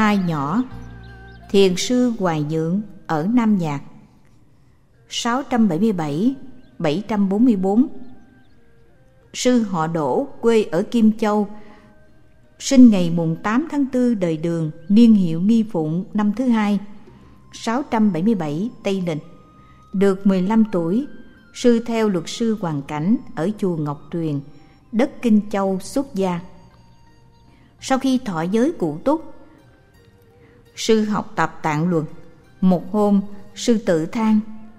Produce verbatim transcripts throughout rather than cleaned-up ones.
Hai nhỏ, Thiền sư Hoài Nhượng ở Nam Nhạc. Sáu trăm bảy mươi bảy đến bảy trăm bốn mươi bốn. Sư họ Đỗ, quê ở Kim Châu, sinh ngày mùng tám tháng tư đời Đường, niên hiệu Nghi Phụng, năm thứ hai, sáu trăm bảy mươi bảy Tây Lịch. Được mười lăm tuổi, sư theo luật sư Hoàn Cảnh ở chùa Ngọc Tuyền, đất Kinh Châu xuất gia. Sau khi thọ giới cụ túc, sư học tập Tạng Luật. Một hôm, sư tự than: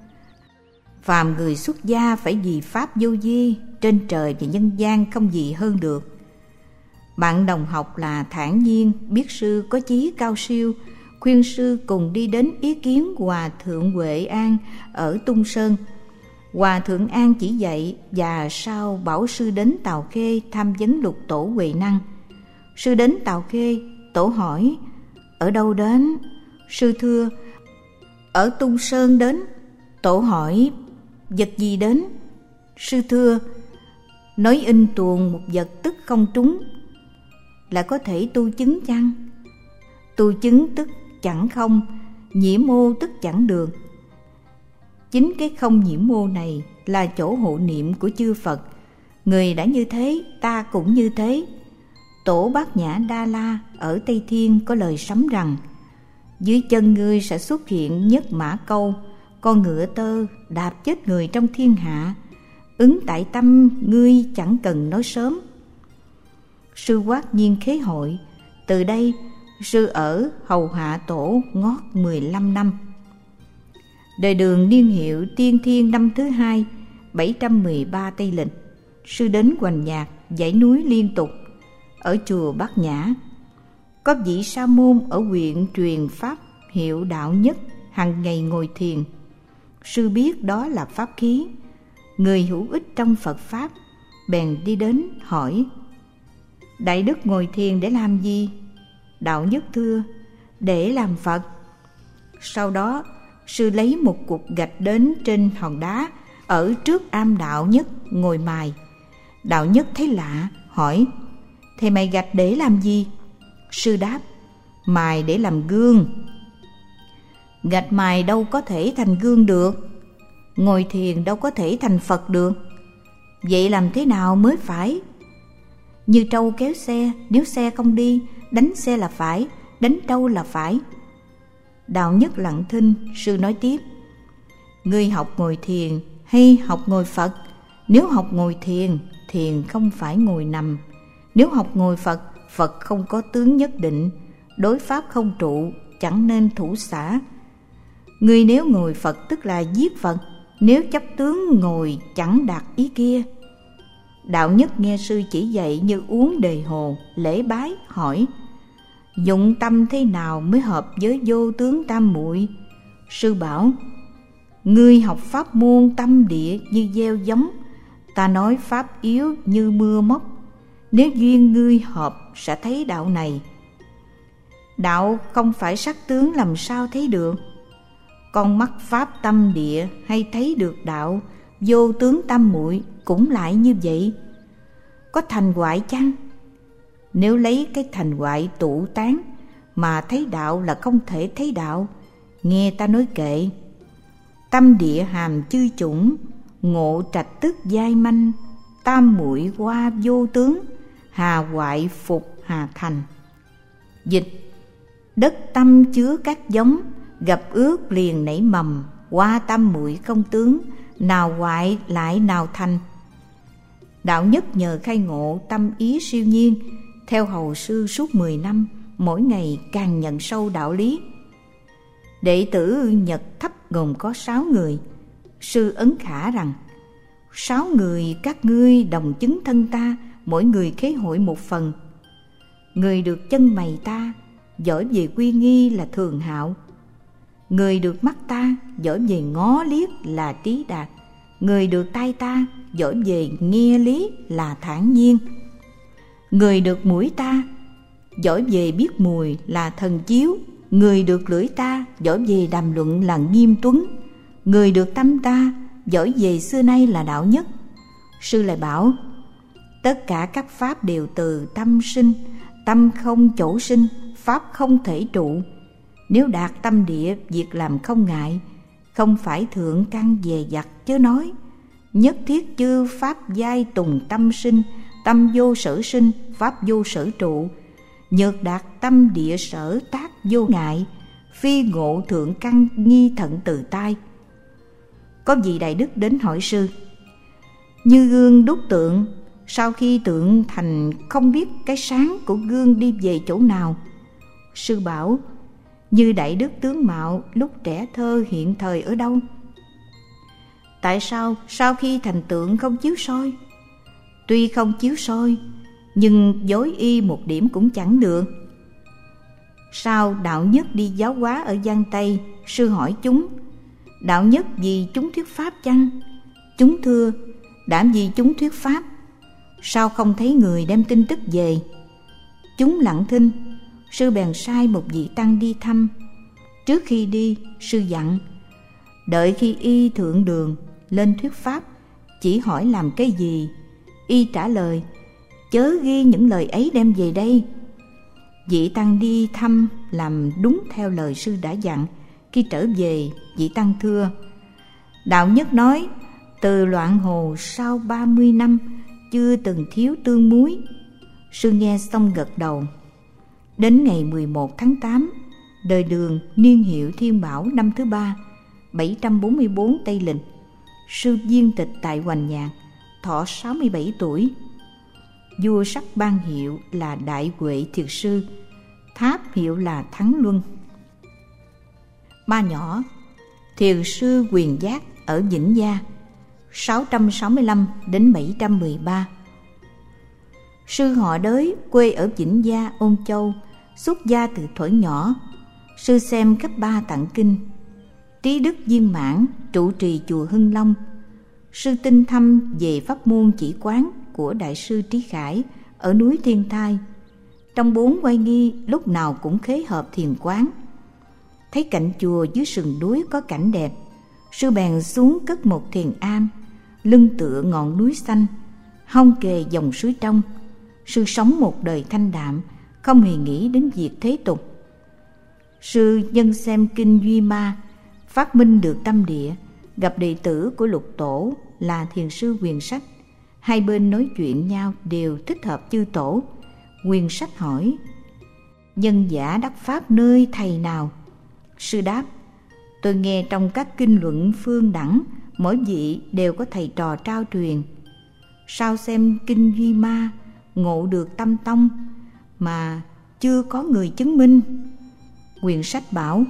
phàm người xuất gia phải vì pháp vô vi, trên trời và nhân gian không gì hơn được. Bạn đồng học là thản nhiên biết sư có chí cao siêu, khuyên sư cùng đi đến ý kiến Hòa Thượng Huệ An ở Tung Sơn. Hòa Thượng An chỉ dạy và sau bảo sư đến Tào Khê tham vấn Lục Tổ Huệ Năng. Sư đến Tào Khê, tổ hỏi: ở đâu đến? Sư thưa: ở Tung Sơn đến. Tổ hỏi: vật gì đến? Sư thưa: nói in tuồng một vật tức không trúng là có thể tu chứng chăng? Tu chứng tức chẳng không, nhiễm mô tức chẳng được. Chính cái không nhiễm mô này là chỗ hộ niệm của chư Phật. Người đã như thế, ta cũng như thế. Tổ Bát Nhã Đa La ở Tây Thiên có lời sấm rằng: dưới chân ngươi sẽ xuất hiện nhất mã câu, con ngựa tơ đạp chết người trong thiên hạ. Ứng tại tâm ngươi chẳng cần nói sớm. Sư Hoát Nhiên khế hội. Từ đây sư ở hầu hạ tổ ngót mười lăm năm. Đời Đường niên hiệu Tiên Thiên năm thứ hai, bảy trăm mười ba Tây Lịch. Sư đến Hoành Nhạc, dãy núi liên tục ở chùa Bát Nhã. Có vị sa môn ở huyện truyền pháp hiệu Đạo Nhất, hàng ngày ngồi thiền. Sư biết đó là pháp khí, người hữu ích trong Phật pháp, bèn đi đến hỏi: đại đức ngồi thiền để làm gì? Đạo Nhất thưa: để làm Phật. Sau đó sư lấy một cục gạch đến trên hòn đá ở trước am Đạo Nhất ngồi mài. Đạo Nhất thấy lạ, hỏi: thầy mày gạch để làm gì? Sư đáp: mài để làm gương. Gạch mài đâu có thể thành gương được, ngồi thiền đâu có thể thành Phật được. Vậy làm thế nào mới phải? Như trâu kéo xe, nếu xe không đi, đánh xe là phải, đánh trâu là phải. Đạo Nhất lặng thinh. Sư nói tiếp: ngươi học ngồi thiền hay học ngồi Phật? Nếu học ngồi thiền, thiền không phải ngồi nằm. Nếu học ngồi Phật, Phật không có tướng nhất định, đối pháp không trụ, chẳng nên thủ xả. Ngươi nếu ngồi Phật tức là giết Phật, nếu chấp tướng ngồi chẳng đạt ý kia. Đạo Nhất nghe sư chỉ dạy như uống đề hồ, lễ bái, hỏi: dụng tâm thế nào mới hợp với vô tướng tam muội? Sư bảo: ngươi học pháp môn tâm địa như gieo giống, ta nói pháp yếu như mưa móc. Nếu duyên ngươi hợp sẽ thấy đạo này. Đạo không phải sắc tướng, làm sao thấy được? Con mắt pháp tâm địa hay thấy được đạo, vô tướng tam muội cũng lại như vậy. Có thành hoại chăng? Nếu lấy cái thành hoại tụ tán mà thấy đạo là không thể thấy đạo, nghe ta nói kệ: tâm địa hàm chư chủng, ngộ trạch tức giai manh. Tam muội qua vô tướng, hà hoại phục hà thành. Dịch: đất tâm chứa các giống, gặp ước liền nảy mầm. Qua tam muội không tướng, nào hoại lại nào thành. Đạo Nhất nhờ khai ngộ tâm ý siêu nhiên, theo hầu sư suốt mười năm, mỗi ngày càng nhận sâu đạo lý. Đệ tử Nhật Thấp gồm có sáu người. Sư ấn khả rằng: sáu người các ngươi đồng chứng thân ta, mỗi người khế hội một phần. Người được chân mày ta, giỏi về quy nghi là thường hạo. Người được mắt ta, giỏi về ngó liếc là trí đạt. Người được tai ta, giỏi về nghe lý là thản nhiên. Người được mũi ta, giỏi về biết mùi là thần chiếu. Người được lưỡi ta, giỏi về đàm luận là nghiêm tuấn. Người được tâm ta, giỏi về xưa nay là Đạo Nhất. Sư lại bảo: tất cả các pháp đều từ tâm sinh, tâm không chỗ sinh, pháp không thể trụ. Nếu đạt tâm địa, việc làm không ngại, không phải thượng căn dè dặt chớ nói. Nhất thiết chư pháp giai tùng tâm sinh, tâm vô sở sinh, pháp vô sở trụ. Nhược đạt tâm địa sở tác vô ngại, phi ngộ thượng căn nghi thận từ tai. Có vị đại đức đến hỏi sư: như gương đúc tượng, sau khi tượng thành không biết cái sáng của gương đi về chỗ nào. Sư bảo: như đại đức tướng mạo lúc trẻ thơ hiện thời ở đâu? Tại sao sau khi thành tượng không chiếu soi? Tuy không chiếu soi, nhưng dối y một điểm cũng chẳng được. Sau đạo nhất đi giáo hóa ở Giang Tây, sư hỏi chúng: đạo nhất vì chúng thuyết pháp chăng? Chúng thưa: đã vì chúng thuyết pháp, sao không thấy người đem tin tức về? Chúng lặng thinh. Sư bèn sai một vị tăng đi thăm. Trước khi đi, sư dặn: đợi khi y thượng đường lên thuyết pháp, chỉ hỏi làm cái gì, y trả lời, chớ ghi những lời ấy đem về đây. Vị tăng đi thăm làm đúng theo lời sư đã dặn. Khi trở về, vị tăng thưa: đạo nhất nói từ loạn hồ sau ba mươi năm chưa từng thiếu tương muối. Sư nghe xong gật đầu. Đến ngày mười một tháng tám, đời Đường, niên hiệu Thiên Bảo năm thứ ba, bảy trăm bốn mươi tư Tây Lịch, sư viên tịch tại Hoành Nhạc, thọ sáu mươi bảy tuổi. Vua sắc ban hiệu là Đại Huệ Thiệt Sư, tháp hiệu là Thắng Luân. Ba nhỏ: Thiền sư Quyền Giác ở Vĩnh Gia, sáu trăm sáu mươi lăm đến bảy trăm mười ba. Sư họ Đới, quê ở Vĩnh Gia, Ôn Châu, xuất gia từ thuở nhỏ. Sư xem cấp ba tặng kinh. Trí đức viên mãn, trụ trì chùa Hưng Long. Sư tinh thâm về pháp môn chỉ quán của Đại sư Trí Khải ở núi Thiên Thai. Trong bốn oai nghi, lúc nào cũng khế hợp thiền quán. Thấy cạnh chùa dưới sườn núi có cảnh đẹp, sư bèn xuống cất một thiền am, lưng tựa ngọn núi xanh, hông kề dòng suối trong. Sư sống một đời thanh đạm, không hề nghĩ đến việc thế tục. Sư nhân xem kinh Duy Ma, phát minh được tâm địa, gặp đệ tử của Lục Tổ là thiền sư Quyền Sách. Hai bên nói chuyện nhau đều thích hợp chư tổ. Quyền Sách hỏi: nhân giả đắc pháp nơi thầy nào? Sư đáp: tôi nghe trong các kinh luận phương đẳng, mỗi vị đều có thầy trò trao truyền. Sao xem kinh Duy Ma ngộ được tâm tông mà chưa có người chứng minh? Quyền Sách bảo: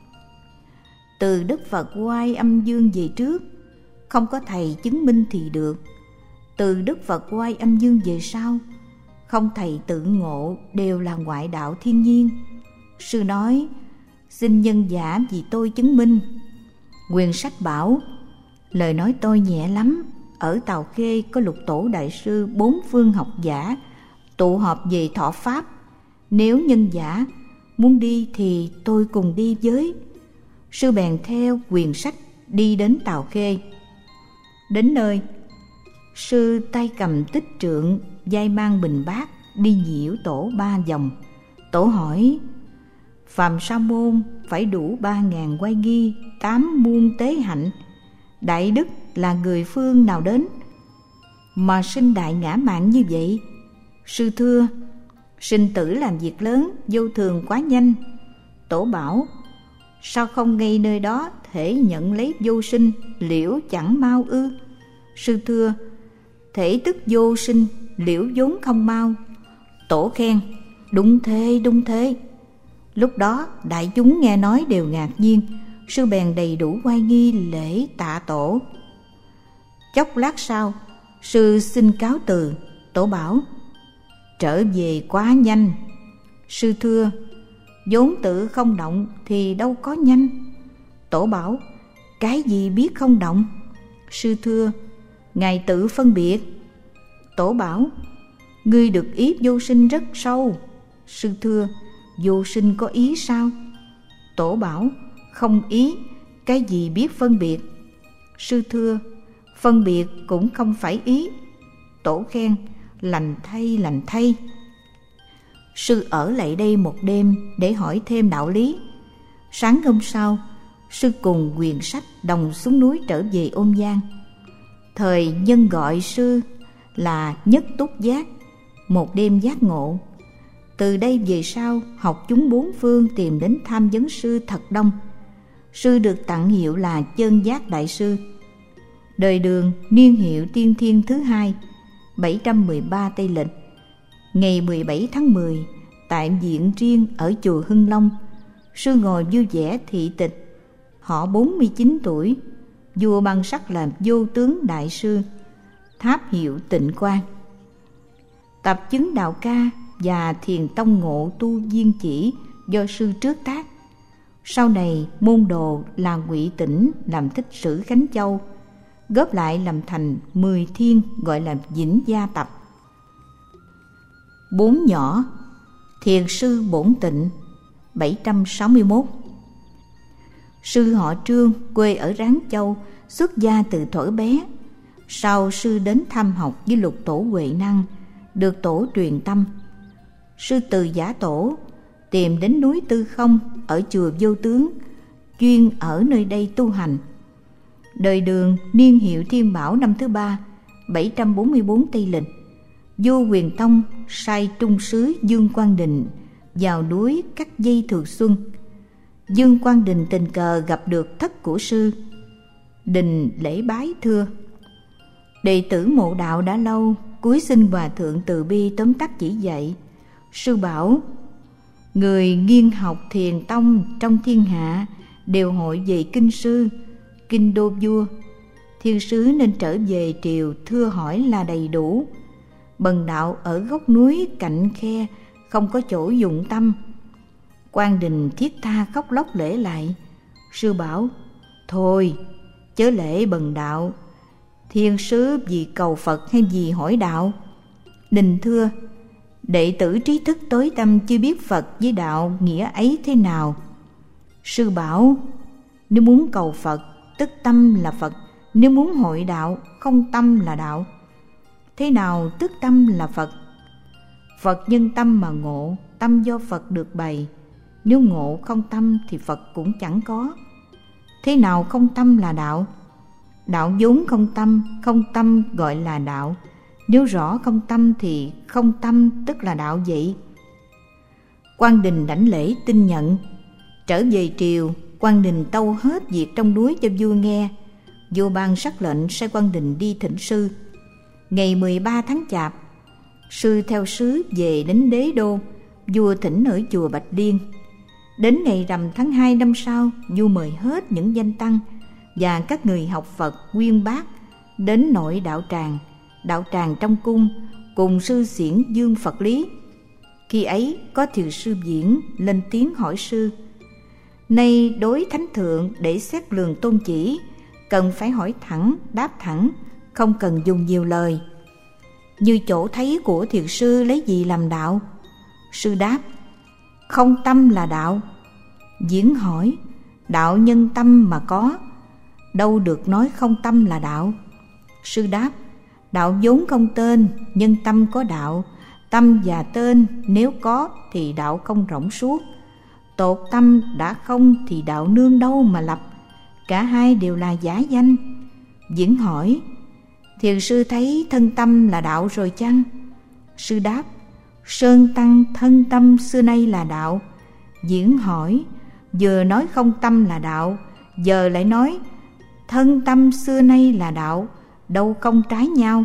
từ Đức Phật Quay Âm Dương về trước, không có thầy chứng minh thì được. Từ Đức Phật Quay Âm Dương về sau, không thầy tự ngộ, đều là ngoại đạo thiên nhiên. Sư nói: xin nhân giả vì tôi chứng minh. Quyền Sách bảo: lời nói tôi nhẹ lắm. Ở Tào Khê có Lục Tổ Đại sư bốn phương học giả tụ họp về thọ pháp. Nếu nhân giả muốn đi thì tôi cùng đi với. Sư bèn theo Quyền Sách đi đến Tào Khê. Đến nơi, sư tay cầm tích trượng, vai mang bình bát, đi nhiễu tổ ba vòng. Tổ hỏi: phàm sa môn phải đủ ba ngàn oai nghi, tám muôn tế hạnh. Đại đức là người phương nào đến mà sinh đại ngã mạn như vậy? Sư thưa: sinh tử làm việc lớn, vô thường quá nhanh. Tổ bảo: sao không ngay nơi đó thể nhận lấy vô sinh, liễu chẳng mau ư? Sư thưa: thể tức vô sinh, liễu vốn không mau. Tổ khen: đúng thế, đúng thế. Lúc đó đại chúng nghe nói đều ngạc nhiên. Sư bèn đầy đủ oai nghi lễ tạ tổ. Chốc lát sau, sư xin cáo từ. Tổ bảo: trở về quá nhanh. Sư thưa: vốn tự không động thì đâu có nhanh. Tổ bảo: cái gì biết không động? Sư thưa: ngài tự phân biệt. Tổ bảo: ngươi được ý vô sinh rất sâu. Sư thưa: vô sinh có ý sao? Tổ bảo: không ý, cái gì biết phân biệt? Sư thưa: phân biệt cũng không phải ý. Tổ khen: lành thay, lành thay. Sư ở lại đây một đêm để hỏi thêm đạo lý. Sáng hôm sau, sư cùng Quyền Sách đồng xuống núi trở về Ôn Giang. Thời nhân gọi sư là Nhất Túc Giác, một đêm giác ngộ. Từ đây về sau, học chúng bốn phương tìm đến tham vấn sư thật đông. Sư được tặng hiệu là Chân Giác Đại Sư. Đời Đường niên hiệu Tiên Thiên thứ hai, bảy trăm mười ba Tây Lịch. Ngày mười bảy tháng mười, tại viện riêng ở chùa Hưng Long, sư ngồi vui vẻ thị tịch. Họ bốn mươi chín tuổi, vua ban sắc làm Vô Tướng Đại Sư, tháp hiệu Tịnh Quang. Tập chứng Đạo Ca và Thiền Tông Ngộ Tu Viên Chỉ do sư trước tác. Sau này môn đồ là Ngụy Tĩnh làm Thích Sử Khánh Châu, góp lại làm thành mười thiên, gọi là Vĩnh Gia Tập. Bốn nhỏ. Thiền sư Bổn Tịnh, bảy trăm sáu mươi mốt. Sư họ Trương, quê ở Ráng Châu, xuất gia từ thuở bé. Sau sư đến thăm học với Lục Tổ Huệ Năng, được tổ truyền tâm. Sư từ giả tổ tìm đến núi Tư Không ở chùa Vô Tướng, chuyên ở nơi đây tu hành. Đời Đường niên hiệu Thiên Bảo năm thứ ba, bảy trăm bốn mươi bốn Tây Lịch. Vua Huyền Tông sai trung sứ Dương Quang Đình vào núi cắt dây Thường Xuân. Dương Quang Đình tình cờ gặp được thất của sư. Đình lễ bái thưa: đệ tử mộ đạo đã lâu, cúi xin hòa thượng từ bi tóm tắt chỉ dạy. Sư bảo: người nghiên học thiền tông trong thiên hạ đều hội về kinh sư, kinh đô vua. Thiên sứ nên trở về triều thưa hỏi là đầy đủ. Bần đạo ở góc núi cạnh khe, không có chỗ dụng tâm. Quang Đình thiết tha khóc lóc lễ lại. Sư bảo: thôi chớ lễ bần đạo, thiên sứ vì cầu Phật hay vì hỏi đạo? Đình thưa: đệ tử trí thức tối tâm chưa biết Phật với đạo nghĩa ấy thế nào. Sư bảo: nếu muốn cầu Phật tức tâm là Phật, nếu muốn hội đạo không tâm là đạo. Thế nào tức tâm là Phật? Phật nhân tâm mà ngộ, tâm do Phật được bày. Nếu ngộ không tâm thì Phật cũng chẳng có. Thế nào không tâm là đạo? Đạo vốn không tâm, không tâm gọi là đạo. Nếu rõ không tâm thì không tâm tức là đạo vậy. Quang Đình đảnh lễ tin nhận. Trở về triều, Quang Đình tâu hết việc trong núi cho vua nghe. Vua ban sắc lệnh sai Quang Đình đi thỉnh sư. Ngày mười ba tháng Chạp, sư theo sứ về đến Đế Đô. Vua thỉnh ở chùa Bạch Liên. Đến ngày rằm tháng hai năm sau, vua mời hết những danh tăng và các người học Phật uyên bác đến nội đạo tràng. Đạo tràng trong cung cùng sư xiển dương Phật lý. Khi ấy có thiền sư Viễn lên tiếng hỏi sư: nay đối thánh thượng để xét lường tôn chỉ, cần phải hỏi thẳng đáp thẳng, không cần dùng nhiều lời. Như chỗ thấy của thiền sư lấy gì làm đạo? Sư đáp: không tâm là đạo. Viễn hỏi: đạo nhân tâm mà có, đâu được nói không tâm là đạo? Sư đáp: đạo vốn không tên, nhân tâm có đạo. Tâm và tên nếu có thì đạo không rỗng suốt. Tột tâm đã không thì đạo nương đâu mà lập. Cả hai đều là giả danh. Viễn hỏi: thiền sư thấy thân tâm là đạo rồi chăng? Sư đáp: sơn tăng thân tâm xưa nay là đạo. Viễn hỏi: vừa nói không tâm là đạo, giờ lại nói thân tâm xưa nay là đạo, đâu không trái nhau?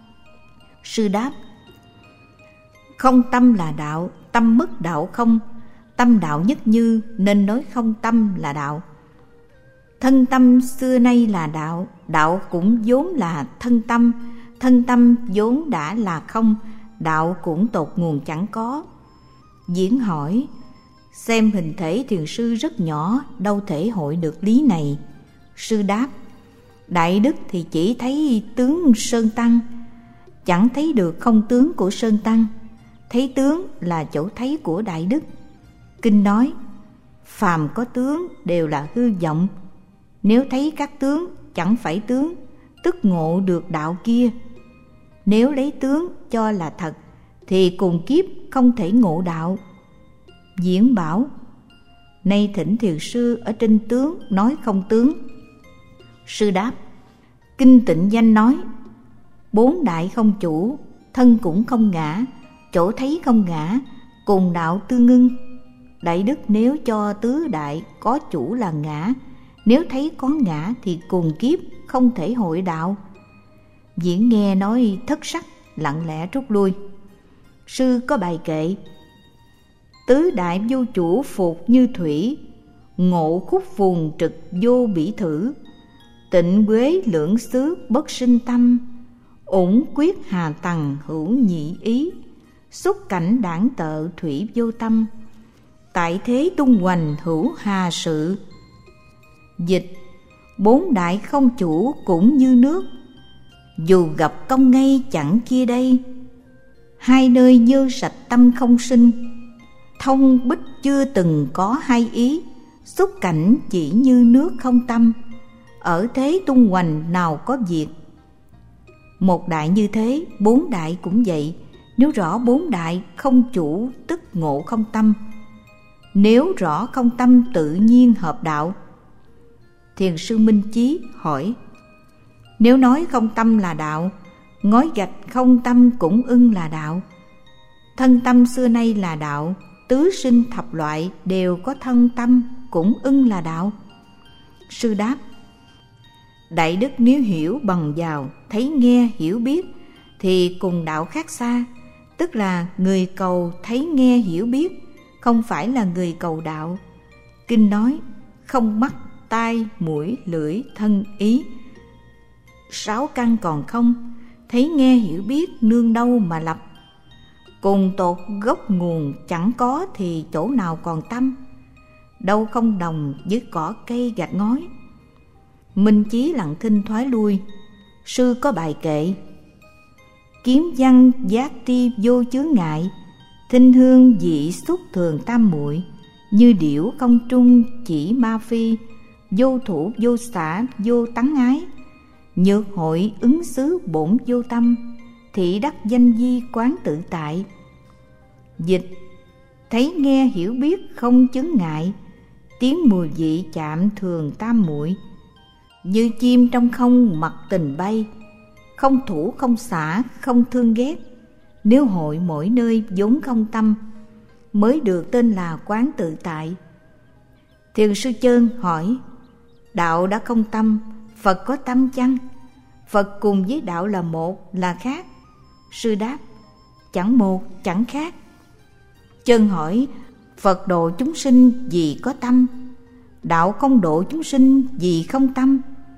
Sư đáp: không tâm là đạo, tâm mất đạo không. Tâm đạo nhất như nên nói không tâm là đạo. Thân tâm xưa nay là đạo, đạo cũng vốn là thân tâm. Thân tâm vốn đã là không, đạo cũng tột nguồn chẳng có. Viễn hỏi: xem hình thể thiền sư rất nhỏ, đâu thể hội được lý này? Sư đáp: đại đức thì chỉ thấy tướng sơn tăng, chẳng thấy được không tướng của sơn tăng. Thấy tướng là chỗ thấy của đại đức. Kinh nói: phàm có tướng đều là hư vọng. Nếu thấy các tướng chẳng phải tướng, tức ngộ được đạo kia. Nếu lấy tướng cho là thật thì cùng kiếp không thể ngộ đạo. Diễn bảo: nay thỉnh thiền sư ở trên tướng nói không tướng. Sư đáp: kinh Tịnh Danh nói, bốn đại không chủ, thân cũng không ngã, chỗ thấy không ngã, cùng đạo tương ngưng. Đại đức nếu cho tứ đại có chủ là ngã, nếu thấy có ngã thì cùng kiếp không thể hội đạo. Diễn nghe nói thất sắc, lặng lẽ rút lui. Sư có bài kệ: tứ đại vô chủ phục như thủy, ngộ khúc vùng trực vô bỉ thử. Tịnh quế lưỡng xứ bất sinh tâm, ổn quyết hà tầng hữu nhị ý. Xúc cảnh đảng tợ thủy vô tâm, tại thế tung hoành hữu hà sự. Dịch: bốn đại không chủ cũng như nước, dù gặp công ngay chẳng kia đây. Hai nơi như sạch tâm không sinh, thông bích chưa từng có hai ý. Xúc cảnh chỉ như nước không tâm, ở thế tung hoành nào có diệt. Một đại như thế, bốn đại cũng vậy. Nếu rõ bốn đại không chủ tức ngộ không tâm, nếu rõ không tâm tự nhiên hợp đạo. Thiền sư Minh Chí hỏi: nếu nói không tâm là đạo, ngói gạch không tâm cũng ưng là đạo. Thân tâm xưa nay là đạo, tứ sinh thập loại đều có thân tâm cũng ưng là đạo. Sư đáp: đại đức nếu hiểu bằng vào thấy nghe hiểu biết thì cùng đạo khác xa, tức là người cầu thấy nghe hiểu biết, không phải là người cầu đạo. Kinh nói: không mắt tai mũi lưỡi thân ý, sáu căn còn không, thấy nghe hiểu biết nương đâu mà lập. Cùng tột gốc nguồn chẳng có thì chỗ nào còn tâm, đâu không đồng với cỏ cây gạch ngói. Minh Chí lặng thinh thoái lui. Sư có bài kệ: kiếm văn giác tri vô chướng ngại, thinh hương dị xúc thường tam muội. Như điểu không trung chỉ ma phi, vô thủ vô xả vô tắng ái. Nhược hội ứng xứ bổn vô tâm, thị đắc danh di quán tự tại. Dịch: thấy nghe hiểu biết không chướng ngại, tiếng mùi vị chạm thường tam muội. Như chim trong không mặc tình bay, không thủ không xả không thương ghét. Nếu hội mỗi nơi vốn không tâm, mới được tên là quán tự tại. Thiền sư Chơn hỏi: đạo đã không tâm, Phật có tâm chăng? Phật cùng với đạo là một là khác? Sư đáp: chẳng một chẳng khác. Chơn hỏi: Phật độ chúng sinh vì có tâm, đạo không độ chúng sinh vì không tâm.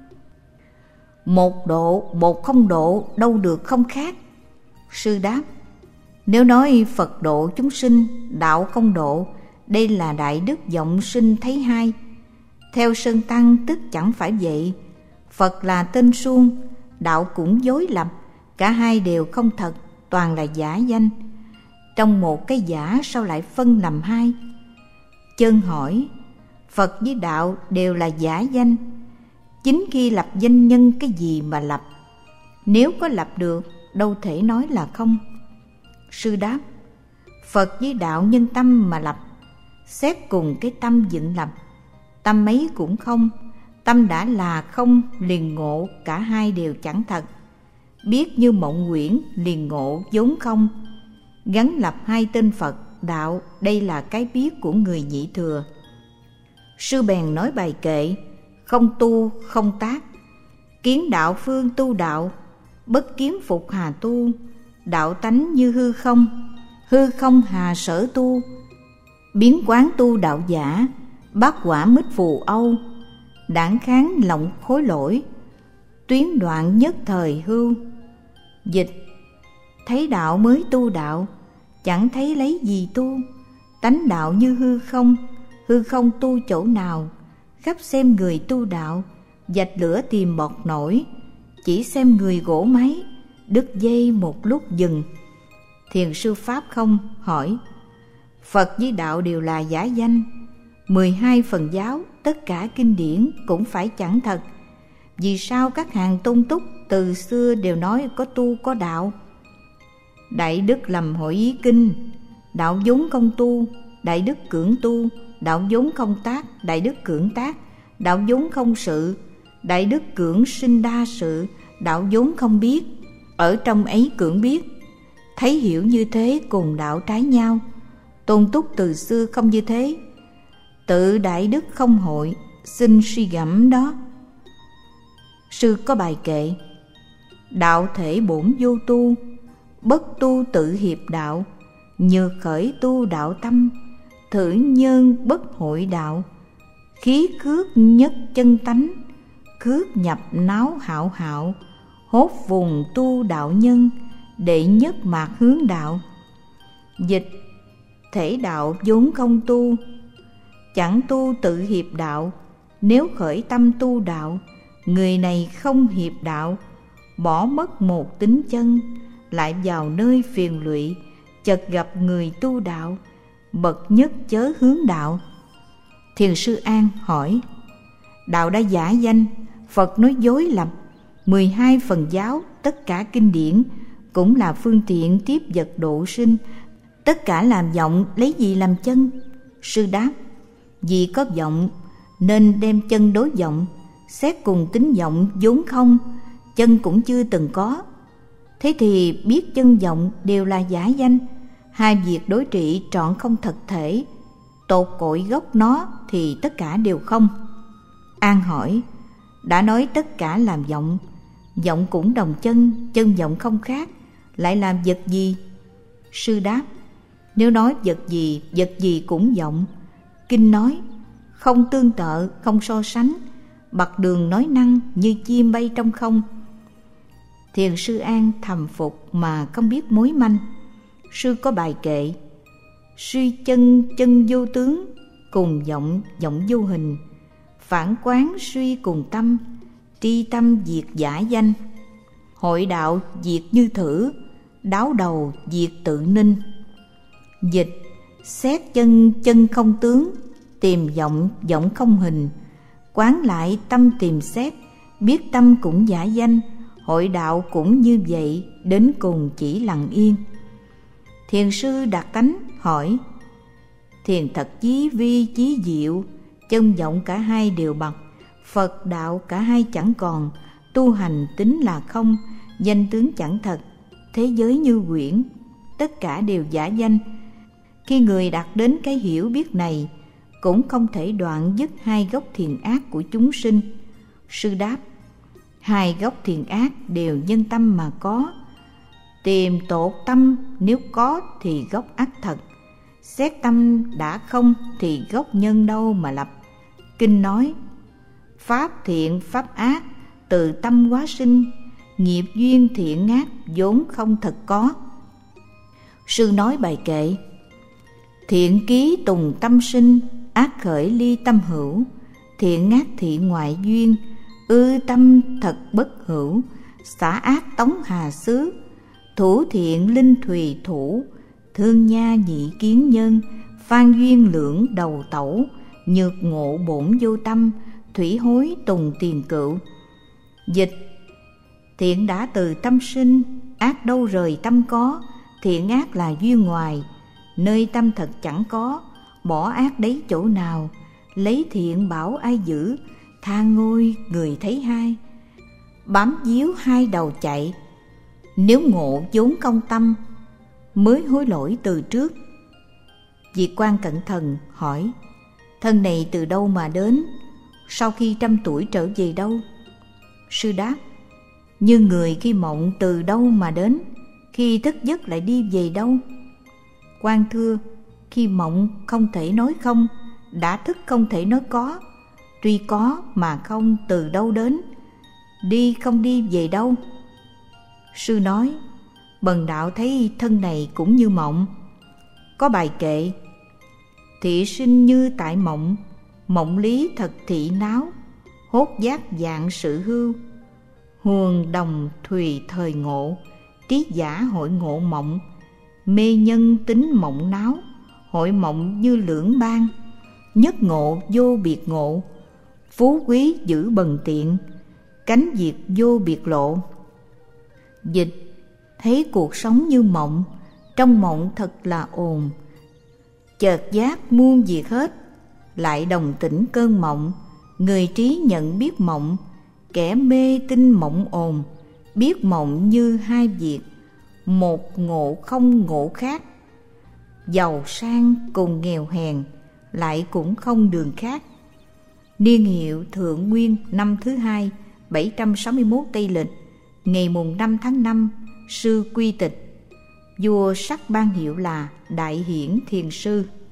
Một độ một không độ đâu được không khác? Sư đáp: nếu nói Phật độ chúng sinh, đạo không độ, đây là đại đức vọng sinh thấy hai. Theo Sơn Tăng tức chẳng phải vậy. Phật là tên suông, đạo cũng dối lập, cả hai đều không thật, toàn là giả danh. Trong một cái giả sao lại phân làm hai? Chơn hỏi: Phật với đạo đều là giả danh, chính khi lập danh nhân cái gì mà lập? Nếu có lập được, đâu thể nói là không. Sư đáp: Phật với đạo nhân tâm mà lập, xét cùng cái tâm dựng lập, tâm ấy cũng không. Tâm đã là không liền ngộ cả hai đều chẳng thật. Biết như mộng quyển liền ngộ vốn không. Gắn lập hai tên Phật đạo, đây là cái biết của người nhị thừa. Sư bèn nói bài kệ: không tu không tác, kiến đạo phương tu đạo, bất kiến phục hà tu. Đạo tánh như hư không, hư không hà sở tu. Biến quán tu đạo giả, bát quả mít phù âu. Đảng kháng lộng khối lỗi, tuyến đoạn nhất thời hưu. Dịch: thấy đạo mới tu đạo, chẳng thấy lấy gì tu. Tánh đạo như hư không, hư không tu chỗ nào. Khắp xem người tu đạo, vạch lửa tìm bọt nổi. Chỉ xem người gỗ máy, đứt dây một lúc dừng. Thiền sư Pháp không hỏi: Phật với đạo đều là giả danh, mười hai phần giáo, tất cả kinh điển cũng phải chẳng thật. Vì sao các hàng tôn túc từ xưa đều nói có tu có đạo? Đại đức lầm hội ý kinh, đạo vốn không tu, đại đức cưỡng tu, đạo vốn không tác, đại đức cưỡng tác, đạo vốn không sự, đại đức cưỡng sinh đa sự, đạo vốn không biết, ở trong ấy cưỡng biết. Thấy hiểu như thế cùng đạo trái nhau, Tôn Túc từ xưa không như thế. Tự đại đức không hội, xin suy gẫm đó. Sư có bài kệ: đạo thể bổn vô tu, bất tu tự hiệp đạo, nhược khởi tu đạo tâm, thử nhân bất hội đạo, khí cước nhất chân tánh, cước nhập náo hạo hạo, hốt vùng tu đạo nhân, đệ nhất mạc hướng đạo. Dịch: thể đạo vốn không tu, chẳng tu tự hiệp đạo, nếu khởi tâm tu đạo, người này không hiệp đạo, bỏ mất một tính chân, lại vào nơi phiền lụy, chợt gặp người tu đạo, bậc nhất chớ hướng đạo. Thiền sư An hỏi: đạo đã giả danh, Phật nói dối lập, mười hai phần giáo, tất cả kinh điển cũng là phương tiện tiếp vật độ sinh, tất cả làm vọng, lấy gì làm chân? Sư đáp: vì có vọng nên đem chân đối vọng, xét cùng tính vọng vốn không, chân cũng chưa từng có. Thế thì biết chân vọng đều là giả danh, hai việc đối trị trọn không thật thể, tột cội gốc nó thì tất cả đều không. An hỏi: đã nói tất cả làm vọng, vọng cũng đồng chân, chân vọng không khác, lại làm vật gì? Sư đáp: nếu nói vật gì, vật gì cũng vọng. Kinh nói: không tương tự, không so sánh, bậc đường nói năng như chim bay trong không. Thiền sư An thầm phục mà không biết mối manh. Sư có bài kệ: suy chân chân vô tướng, cùng vọng vọng vô hình, phản quán suy cùng tâm, tri tâm diệt giả danh, hội đạo diệt như thử, đáo đầu diệt tự ninh. Dịch: xét chân chân không tướng, tìm vọng vọng không hình, quán lại tâm tìm xét, biết tâm cũng giả danh, hội đạo cũng như vậy, đến cùng chỉ lặng yên. Thiền sư Đạt Tánh hỏi: thiền thật chí vi chí diệu, chân vọng cả hai đều bậc, Phật đạo cả hai chẳng còn, tu hành tính là không, danh tướng chẳng thật, thế giới như quyển, tất cả đều giả danh. Khi người đạt đến cái hiểu biết này, cũng không thể đoạn dứt hai gốc thiện ác của chúng sinh. Sư đáp: hai gốc thiện ác đều nhân tâm mà có, tìm tột tâm nếu có thì gốc ác thật, xét tâm đã không thì gốc nhân đâu mà lập. Kinh nói: pháp thiện pháp ác từ tâm hóa sinh, nghiệp duyên thiện ác vốn không thật có. Sư nói bài kệ: thiện ký tùng tâm sinh, ác khởi ly tâm hữu, thiện ác thị ngoại duyên, ư tâm thật bất hữu, xả ác tống hà xứ, thủ thiện linh thùy thủ, thương nha nhị kiến nhân, phan duyên lưỡng đầu tẩu, nhược ngộ bổn vô tâm, thủy hối tùng tiền cựu. Dịch: thiện đã từ tâm sinh, ác đâu rời tâm có, thiện ác là duyên ngoài, nơi tâm thật chẳng có, bỏ ác đấy chỗ nào, lấy thiện bảo ai giữ, tha ngôi người thấy hai, bám díu hai đầu chạy, nếu ngộ vốn công tâm, mới hối lỗi từ trước. Vị quan cẩn thận hỏi: thân này từ đâu mà đến, sau khi trăm tuổi trở về đâu? Sư đáp: như người khi mộng từ đâu mà đến, khi thức giấc lại đi về đâu? Quan thưa: khi mộng không thể nói không, đã thức không thể nói có, tuy có mà không từ đâu đến, đi không đi về đâu? Sư nói: bần đạo thấy thân này cũng như mộng. Có bài kệ: thị sinh như tại mộng, mộng lý thật thị náo, hốt giác dạng sự hưu, huồng đồng thùy thời ngộ, trí giả hội ngộ mộng, mê nhân tính mộng náo, hội mộng như lưỡng ban, nhất ngộ vô biệt ngộ, phú quý giữ bần tiện, cánh diệt vô biệt lộ. Dịch: thấy cuộc sống như mộng, trong mộng thật là ồn, chợt giác muôn việc hết, lại đồng tỉnh cơn mộng. Người trí nhận biết mộng, kẻ mê tin mộng ồn. Biết mộng như hai việc, một ngộ không ngộ khác. Giàu sang cùng nghèo hèn, lại cũng không đường khác. Niên hiệu Thượng Nguyên năm thứ hai, bảy trăm sáu mươi mốt Tây Lịch, ngày mùng năm tháng năm, sư quy tịch. Vua sắc ban hiệu là Đại Hiển Thiền Sư.